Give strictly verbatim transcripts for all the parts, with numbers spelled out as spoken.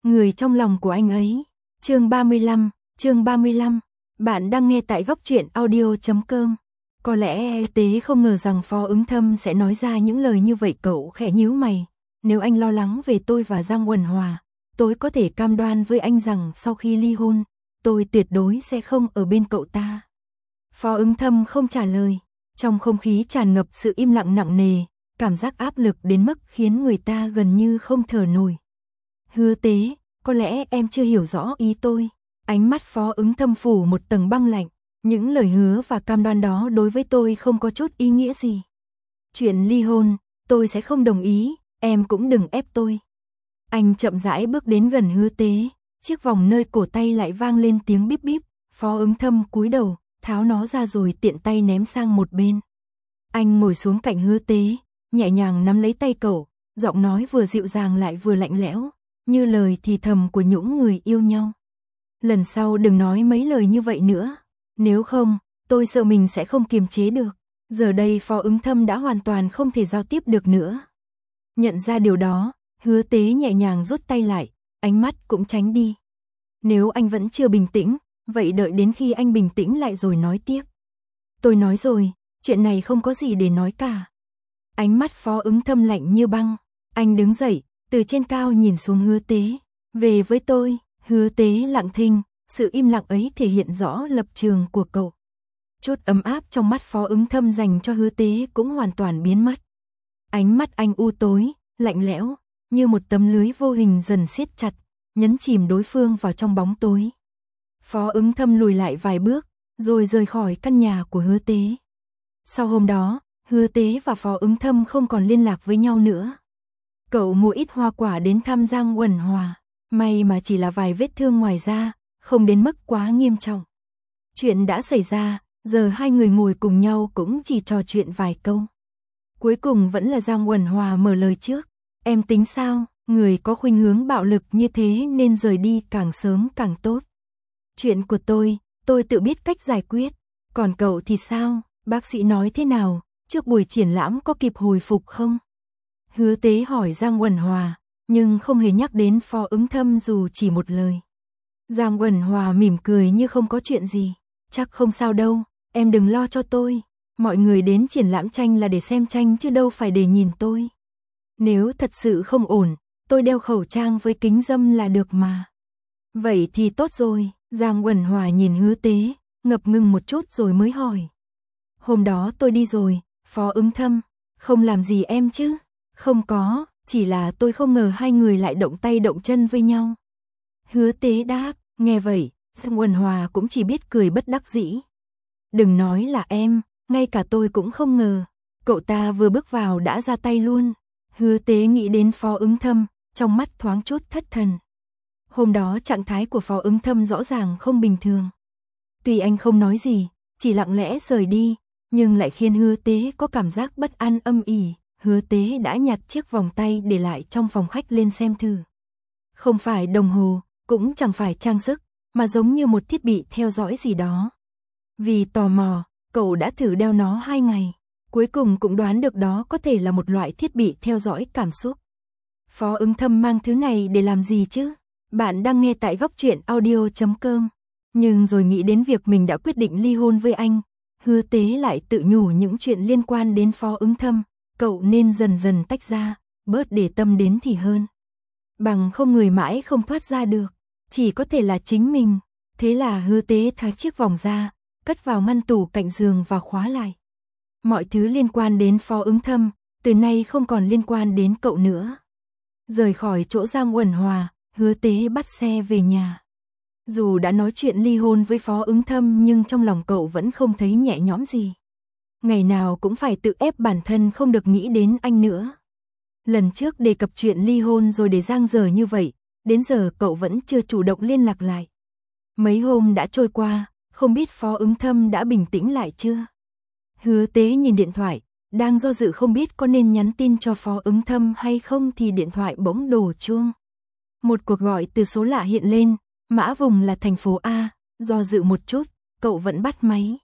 người trong lòng của anh ấy. Chương ba mươi lăm, chương ba mươi lăm. Bạn đang nghe tại góc truyện audio chấm com. Có lẽ Tế không ngờ rằng Phó Ứng Thâm sẽ nói ra những lời như vậy. Cậu khẽ nhíu mày. Nếu anh lo lắng về tôi và Giang Uẩn Hòa, tôi có thể cam đoan với anh rằng sau khi ly hôn, tôi tuyệt đối sẽ không ở bên cậu ta. Phó Ứng Thâm không trả lời. Trong không khí tràn ngập sự im lặng nặng nề, cảm giác áp lực đến mức khiến người ta gần như không thở nổi. Hứa Tế, có lẽ em chưa hiểu rõ ý tôi. Ánh mắt Phó Ứng Thâm phủ một tầng băng lạnh. Những lời hứa và cam đoan đó đối với tôi không có chút ý nghĩa gì. Chuyện ly hôn, tôi sẽ không đồng ý, em cũng đừng ép tôi. Anh chậm rãi bước đến gần Hứa Tế, chiếc vòng nơi cổ tay lại vang lên tiếng bíp bíp. Phó Ứng Thâm cúi đầu, tháo nó ra rồi tiện tay ném sang một bên. Anh ngồi xuống cạnh Hứa Tế, nhẹ nhàng nắm lấy tay cậu, giọng nói vừa dịu dàng lại vừa lạnh lẽo, như lời thì thầm của những người yêu nhau. Lần sau đừng nói mấy lời như vậy nữa, nếu không, tôi sợ mình sẽ không kiềm chế được. Giờ đây Phó Ứng Thâm đã hoàn toàn không thể giao tiếp được nữa. Nhận ra điều đó, Hứa Tế nhẹ nhàng rút tay lại, ánh mắt cũng tránh đi. Nếu anh vẫn chưa bình tĩnh, vậy đợi đến khi anh bình tĩnh lại rồi nói tiếp. Tôi nói rồi, chuyện này không có gì để nói cả. Ánh mắt Phó Ứng Thâm lạnh như băng, anh đứng dậy, từ trên cao nhìn xuống Hứa Tế. Về với tôi. Hứa Tế lặng thinh, sự im lặng ấy thể hiện rõ lập trường của cậu. Chút ấm áp trong mắt Phó Ứng Thâm dành cho Hứa Tế cũng hoàn toàn biến mất. Ánh mắt anh u tối, lạnh lẽo, như một tấm lưới vô hình dần siết chặt, nhấn chìm đối phương vào trong bóng tối. Phó Ứng Thâm lùi lại vài bước, rồi rời khỏi căn nhà của Hứa Tế. Sau hôm đó, Hứa Tế và Phó Ứng Thâm không còn liên lạc với nhau nữa. Cậu mua ít hoa quả đến thăm Giang Uẩn Hòa, may mà chỉ là vài vết thương ngoài da, không đến mức quá nghiêm trọng. Chuyện đã xảy ra, giờ hai người ngồi cùng nhau cũng chỉ trò chuyện vài câu. Cuối cùng vẫn là Giang Uẩn Hòa mở lời trước. Em tính sao, người có khuynh hướng bạo lực như thế nên rời đi càng sớm càng tốt. Chuyện của tôi, tôi tự biết cách giải quyết. Còn cậu thì sao, bác sĩ nói thế nào, trước buổi triển lãm có kịp hồi phục không? Hứa Tế hỏi Giang Uẩn Hòa, nhưng không hề nhắc đến Phó Ứng Thâm dù chỉ một lời. Giang Uẩn Hòa mỉm cười như không có chuyện gì. Chắc không sao đâu, em đừng lo cho tôi. Mọi người đến triển lãm tranh là để xem tranh chứ đâu phải để nhìn tôi. Nếu thật sự không ổn, tôi đeo khẩu trang với kính râm là được mà. Vậy thì tốt rồi. Giang Uẩn Hòa nhìn Hứa Tế, ngập ngừng một chút rồi mới hỏi. Hôm đó tôi đi rồi, Phó Ứng Thâm, không làm gì em chứ? Không có, chỉ là tôi không ngờ hai người lại động tay động chân với nhau. Hứa Tế đáp, nghe vậy, Giang Uẩn Hòa cũng chỉ biết cười bất đắc dĩ. Đừng nói là em, ngay cả tôi cũng không ngờ, cậu ta vừa bước vào đã ra tay luôn. Hứa Tế nghĩ đến Phó Ứng Thâm, trong mắt thoáng chút thất thần. Hôm đó trạng thái của Phó Ứng Thâm rõ ràng không bình thường. Tuy anh không nói gì, chỉ lặng lẽ rời đi, nhưng lại khiến Hứa Tế có cảm giác bất an âm ỉ. Hứa Tế đã nhặt chiếc vòng tay để lại trong phòng khách lên xem thử. Không phải đồng hồ, cũng chẳng phải trang sức, mà giống như một thiết bị theo dõi gì đó. Vì tò mò, cậu đã thử đeo nó hai ngày. Cuối cùng cũng đoán được đó có thể là một loại thiết bị theo dõi cảm xúc. Phó Ứng Thâm mang thứ này để làm gì chứ? Bạn đang nghe tại góc truyện audio chấm com. Nhưng rồi nghĩ đến việc mình đã quyết định ly hôn với anh, Hứa Tế lại tự nhủ những chuyện liên quan đến Phó Ứng Thâm. Cậu nên dần dần tách ra, bớt để tâm đến thì hơn. Bằng không người mãi không thoát ra được, chỉ có thể là chính mình. Thế là Hứa Tế tháo chiếc vòng ra, cất vào ngăn tủ cạnh giường và khóa lại. Mọi thứ liên quan đến Phó Ứng Thâm, từ nay không còn liên quan đến cậu nữa. Rời khỏi chỗ Giang Uẩn Hòa, Hứa Tế bắt xe về nhà. Dù đã nói chuyện ly hôn với Phó Ứng Thâm nhưng trong lòng cậu vẫn không thấy nhẹ nhõm gì. Ngày nào cũng phải tự ép bản thân không được nghĩ đến anh nữa. Lần trước đề cập chuyện ly hôn rồi để giang dở như vậy, đến giờ cậu vẫn chưa chủ động liên lạc lại. Mấy hôm đã trôi qua, không biết Phó Ứng Thâm đã bình tĩnh lại chưa? Hứa Tế nhìn điện thoại, đang do dự không biết có nên nhắn tin cho Phó Ứng Thâm hay không thì điện thoại bỗng đổ chuông. Một cuộc gọi từ số lạ hiện lên, mã vùng là thành phố A, do dự một chút, cậu vẫn bắt máy.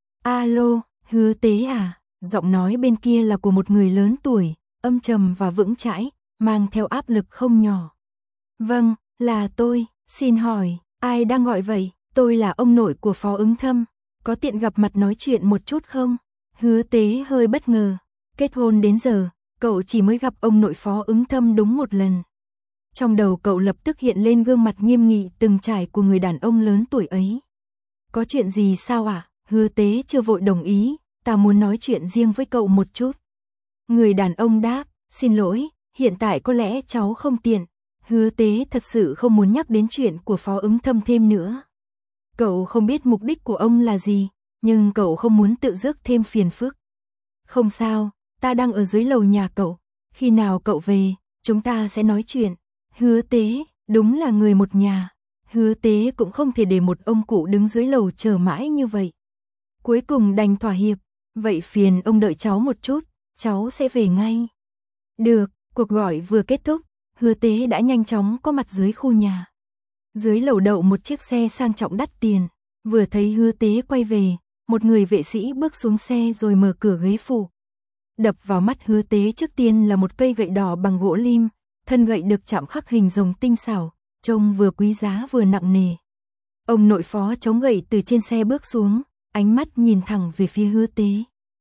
Alo, Hứa Tế à? Giọng nói bên kia là của một người lớn tuổi, âm trầm và vững chãi, mang theo áp lực không nhỏ. Vâng, Là tôi, xin hỏi, ai đang gọi vậy? Tôi là ông nội của Phó Ứng Thâm, có tiện gặp mặt nói chuyện một chút không? Hứa Tế hơi bất ngờ, kết hôn đến giờ, cậu chỉ mới gặp ông nội Phó Ứng Thâm đúng một lần. Trong đầu cậu lập tức hiện lên gương mặt nghiêm nghị từng trải của người đàn ông lớn tuổi ấy. Có chuyện gì sao ạ? À? Hứa Tế chưa vội đồng ý, ta muốn nói chuyện riêng với cậu một chút. Người đàn ông đáp, xin lỗi, hiện tại có lẽ cháu không tiện. Hứa Tế thật sự không muốn nhắc đến chuyện của Phó Ứng Thâm thêm nữa. Cậu không biết mục đích của ông là gì, nhưng cậu không muốn tự rước thêm phiền phức. Không sao, ta đang ở dưới lầu nhà cậu, khi nào cậu về, chúng ta sẽ nói chuyện. Hứa Tế, đúng là người một nhà. Hứa Tế cũng không thể để một ông cụ đứng dưới lầu chờ mãi như vậy. Cuối cùng đành thỏa hiệp, vậy phiền ông đợi cháu một chút, cháu sẽ về ngay. Được, cuộc gọi vừa kết thúc, Hứa Tế đã nhanh chóng có mặt dưới khu nhà. Dưới lầu đậu một chiếc xe sang trọng đắt tiền, vừa thấy Hứa Tế quay về, một người vệ sĩ bước xuống xe rồi mở cửa ghế phụ. Đập vào mắt Hứa Tế trước tiên là một cây gậy đỏ bằng gỗ lim, thân gậy được chạm khắc hình rồng tinh xảo, trông vừa quý giá vừa nặng nề. Ông nội Phó chống gậy từ trên xe bước xuống, ánh mắt nhìn thẳng về phía Hứa Tế.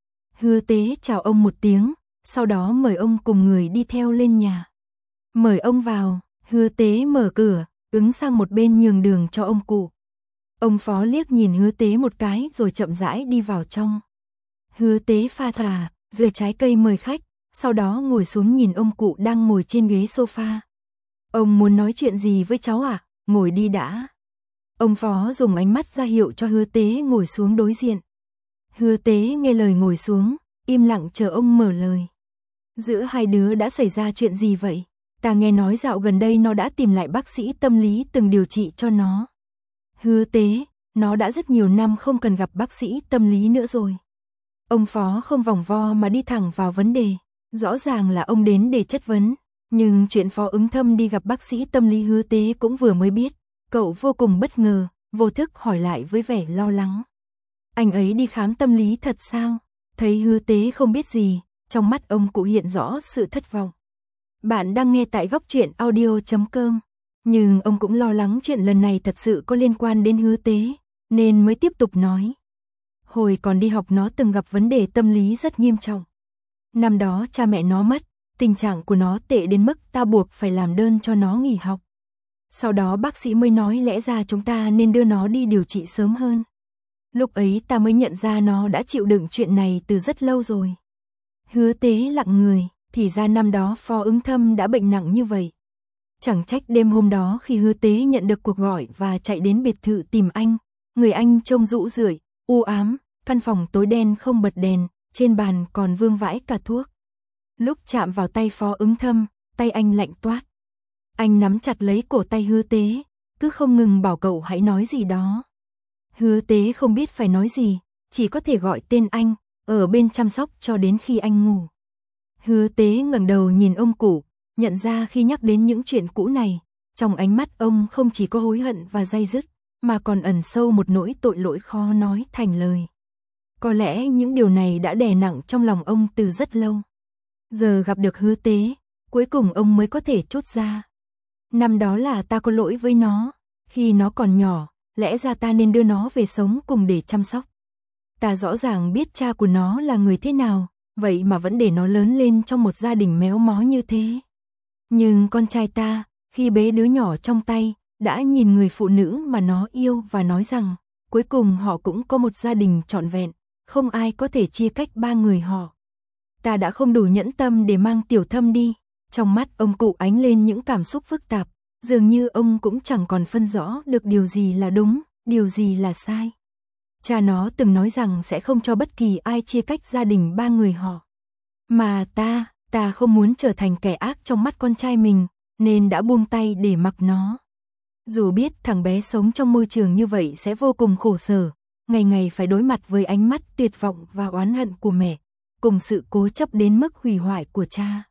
Hứa Tế chào ông một tiếng, sau đó mời ông cùng người đi theo lên nhà. Mời ông vào, Hứa Tế mở cửa, ứng sang một bên nhường đường cho ông cụ. Ông Phó liếc nhìn Hứa Tế một cái rồi chậm rãi đi vào trong. Hứa Tế pha trà, rửa trái cây mời khách, sau đó ngồi xuống nhìn ông cụ đang ngồi trên ghế sofa. Ông muốn nói chuyện gì với cháu à? Ngồi đi đã. Ông Phó dùng ánh mắt ra hiệu cho Hứa Tế ngồi xuống đối diện. Hứa Tế nghe lời ngồi xuống, im lặng chờ ông mở lời. Giữa hai đứa đã xảy ra chuyện gì vậy? Ta nghe nói dạo gần đây nó đã tìm lại bác sĩ tâm lý từng điều trị cho nó. Hứa Tế, nó đã rất nhiều năm không cần gặp bác sĩ tâm lý nữa rồi. Ông Phó không vòng vo mà đi thẳng vào vấn đề. Rõ ràng là ông đến để chất vấn, nhưng chuyện Phó Ứng Thâm đi gặp bác sĩ tâm lý Hứa Tế cũng vừa mới biết. Cậu vô cùng bất ngờ, vô thức hỏi lại với vẻ lo lắng. Anh ấy đi khám tâm lý thật sao? Thấy Hứa Tế không biết gì, trong mắt ông cụ hiện rõ sự thất vọng. Bạn đang nghe tại góc truyện audio chấm com, nhưng ông cũng lo lắng chuyện lần này thật sự có liên quan đến Hứa Tế, nên mới tiếp tục nói. Hồi còn đi học nó từng gặp vấn đề tâm lý rất nghiêm trọng. Năm đó cha mẹ nó mất, tình trạng của nó tệ đến mức ta buộc phải làm đơn cho nó nghỉ học. Sau đó bác sĩ mới nói lẽ ra chúng ta nên đưa nó đi điều trị sớm hơn. Lúc ấy ta mới nhận ra nó đã chịu đựng chuyện này từ rất lâu rồi. Hứa Tế lặng người, thì ra năm đó Phó Ứng Thâm đã bệnh nặng như vậy. Chẳng trách đêm hôm đó khi Hứa Tế nhận được cuộc gọi và chạy đến biệt thự tìm anh, người anh trông rũ rượi, u ám, căn phòng tối đen không bật đèn, trên bàn còn vương vãi cả thuốc. Lúc chạm vào tay Phó Ứng Thâm, tay anh lạnh toát. Anh nắm chặt lấy cổ tay Hứa Tế, cứ không ngừng bảo cậu hãy nói gì đó. Hứa Tế không biết phải nói gì, chỉ có thể gọi tên anh, ở bên chăm sóc cho đến khi anh ngủ. Hứa Tế ngẩng đầu nhìn ông cụ, nhận ra khi nhắc đến những chuyện cũ này, trong ánh mắt ông không chỉ có hối hận và day dứt, mà còn ẩn sâu một nỗi tội lỗi khó nói thành lời. Có lẽ những điều này đã đè nặng trong lòng ông từ rất lâu. Giờ gặp được Hứa Tế, cuối cùng ông mới có thể trút ra. Năm đó là ta có lỗi với nó, khi nó còn nhỏ, lẽ ra ta nên đưa nó về sống cùng để chăm sóc. Ta rõ ràng biết cha của nó là người thế nào, vậy mà vẫn để nó lớn lên trong một gia đình méo mó như thế. Nhưng con trai ta, khi bế đứa nhỏ trong tay, đã nhìn người phụ nữ mà nó yêu và nói rằng, cuối cùng họ cũng có một gia đình trọn vẹn, không ai có thể chia cách ba người họ. Ta đã không đủ nhẫn tâm để mang Tiểu Thâm đi. Trong mắt ông cụ ánh lên những cảm xúc phức tạp, dường như ông cũng chẳng còn phân rõ được điều gì là đúng, điều gì là sai. Cha nó từng nói rằng sẽ không cho bất kỳ ai chia cách gia đình ba người họ. Mà ta, ta không muốn trở thành kẻ ác trong mắt con trai mình, nên đã buông tay để mặc nó. Dù biết thằng bé sống trong môi trường như vậy sẽ vô cùng khổ sở, ngày ngày phải đối mặt với ánh mắt tuyệt vọng và oán hận của mẹ, cùng sự cố chấp đến mức hủy hoại của cha.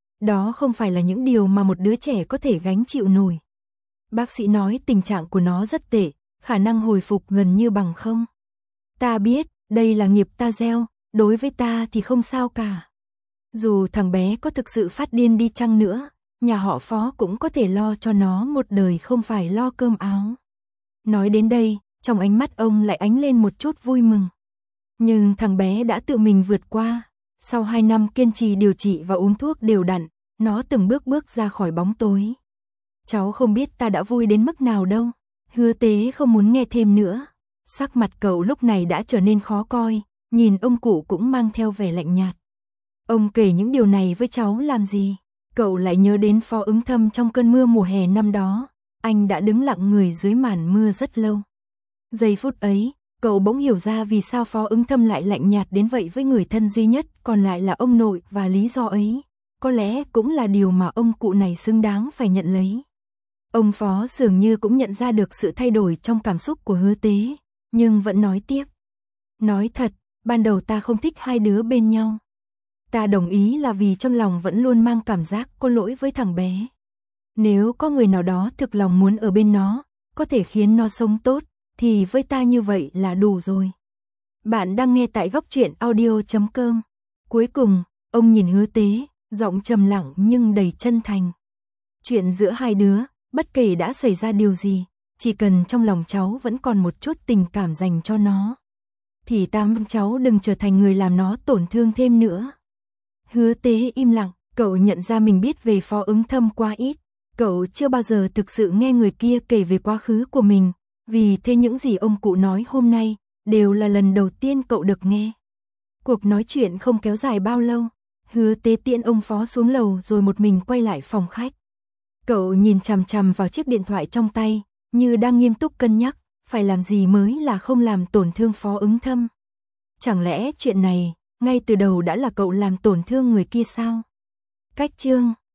Đó không phải là những điều mà một đứa trẻ có thể gánh chịu nổi. Bác sĩ nói tình trạng của nó rất tệ, khả năng hồi phục gần như bằng không. Ta biết, đây là nghiệp ta gieo, đối với ta thì không sao cả. Dù thằng bé có thực sự phát điên đi chăng nữa, nhà họ Phó cũng có thể lo cho nó một đời không phải lo cơm áo. Nói đến đây, trong ánh mắt ông lại ánh lên một chút vui mừng. Nhưng thằng bé đã tự mình vượt qua, sau hai năm kiên trì điều trị và uống thuốc đều đặn, nó từng bước bước ra khỏi bóng tối. Cháu không biết ta đã vui đến mức nào đâu. Hứa Tế không muốn nghe thêm nữa. Sắc mặt cậu lúc này đã trở nên khó coi, nhìn ông cụ cũng mang theo vẻ lạnh nhạt. Ông kể những điều này với cháu làm gì? Cậu lại nhớ đến Phó Ứng Thâm trong cơn mưa mùa hè năm đó, anh đã đứng lặng người dưới màn mưa rất lâu. Giây phút ấy, cậu bỗng hiểu ra vì sao Phó Ứng Thâm lại lạnh nhạt đến vậy với người thân duy nhất còn lại là ông nội, và lý do ấy có lẽ cũng là điều mà ông cụ này xứng đáng phải nhận lấy. Ông Phó dường như cũng nhận ra được sự thay đổi trong cảm xúc của Hứa Tế, nhưng vẫn nói tiếp. Nói thật, ban đầu ta không thích hai đứa bên nhau. Ta đồng ý là vì trong lòng vẫn luôn mang cảm giác có lỗi với thằng bé. Nếu có người nào đó thực lòng muốn ở bên nó, có thể khiến nó sống tốt, thì với ta như vậy là đủ rồi. Bạn đang nghe tại góc truyện audio chấm com. Cuối cùng, ông nhìn Hứa Tế, giọng trầm lặng nhưng đầy chân thành. Chuyện giữa hai đứa, bất kể đã xảy ra điều gì, chỉ cần trong lòng cháu vẫn còn một chút tình cảm dành cho nó, thì ta mong cháu đừng trở thành người làm nó tổn thương thêm nữa. Hứa Tế im lặng, cậu nhận ra mình biết về Phó Ứng Thâm quá ít. Cậu chưa bao giờ thực sự nghe người kia kể về quá khứ của mình, vì thế những gì ông cụ nói hôm nay đều là lần đầu tiên cậu được nghe. Cuộc nói chuyện không kéo dài bao lâu, Hứa Tế tiễn ông Phó xuống lầu rồi một mình quay lại phòng khách. Cậu nhìn chằm chằm vào chiếc điện thoại trong tay, như đang nghiêm túc cân nhắc, phải làm gì mới là không làm tổn thương Phó Ứng Thâm. Chẳng lẽ chuyện này, ngay từ đầu đã là cậu làm tổn thương người kia sao? Cách chương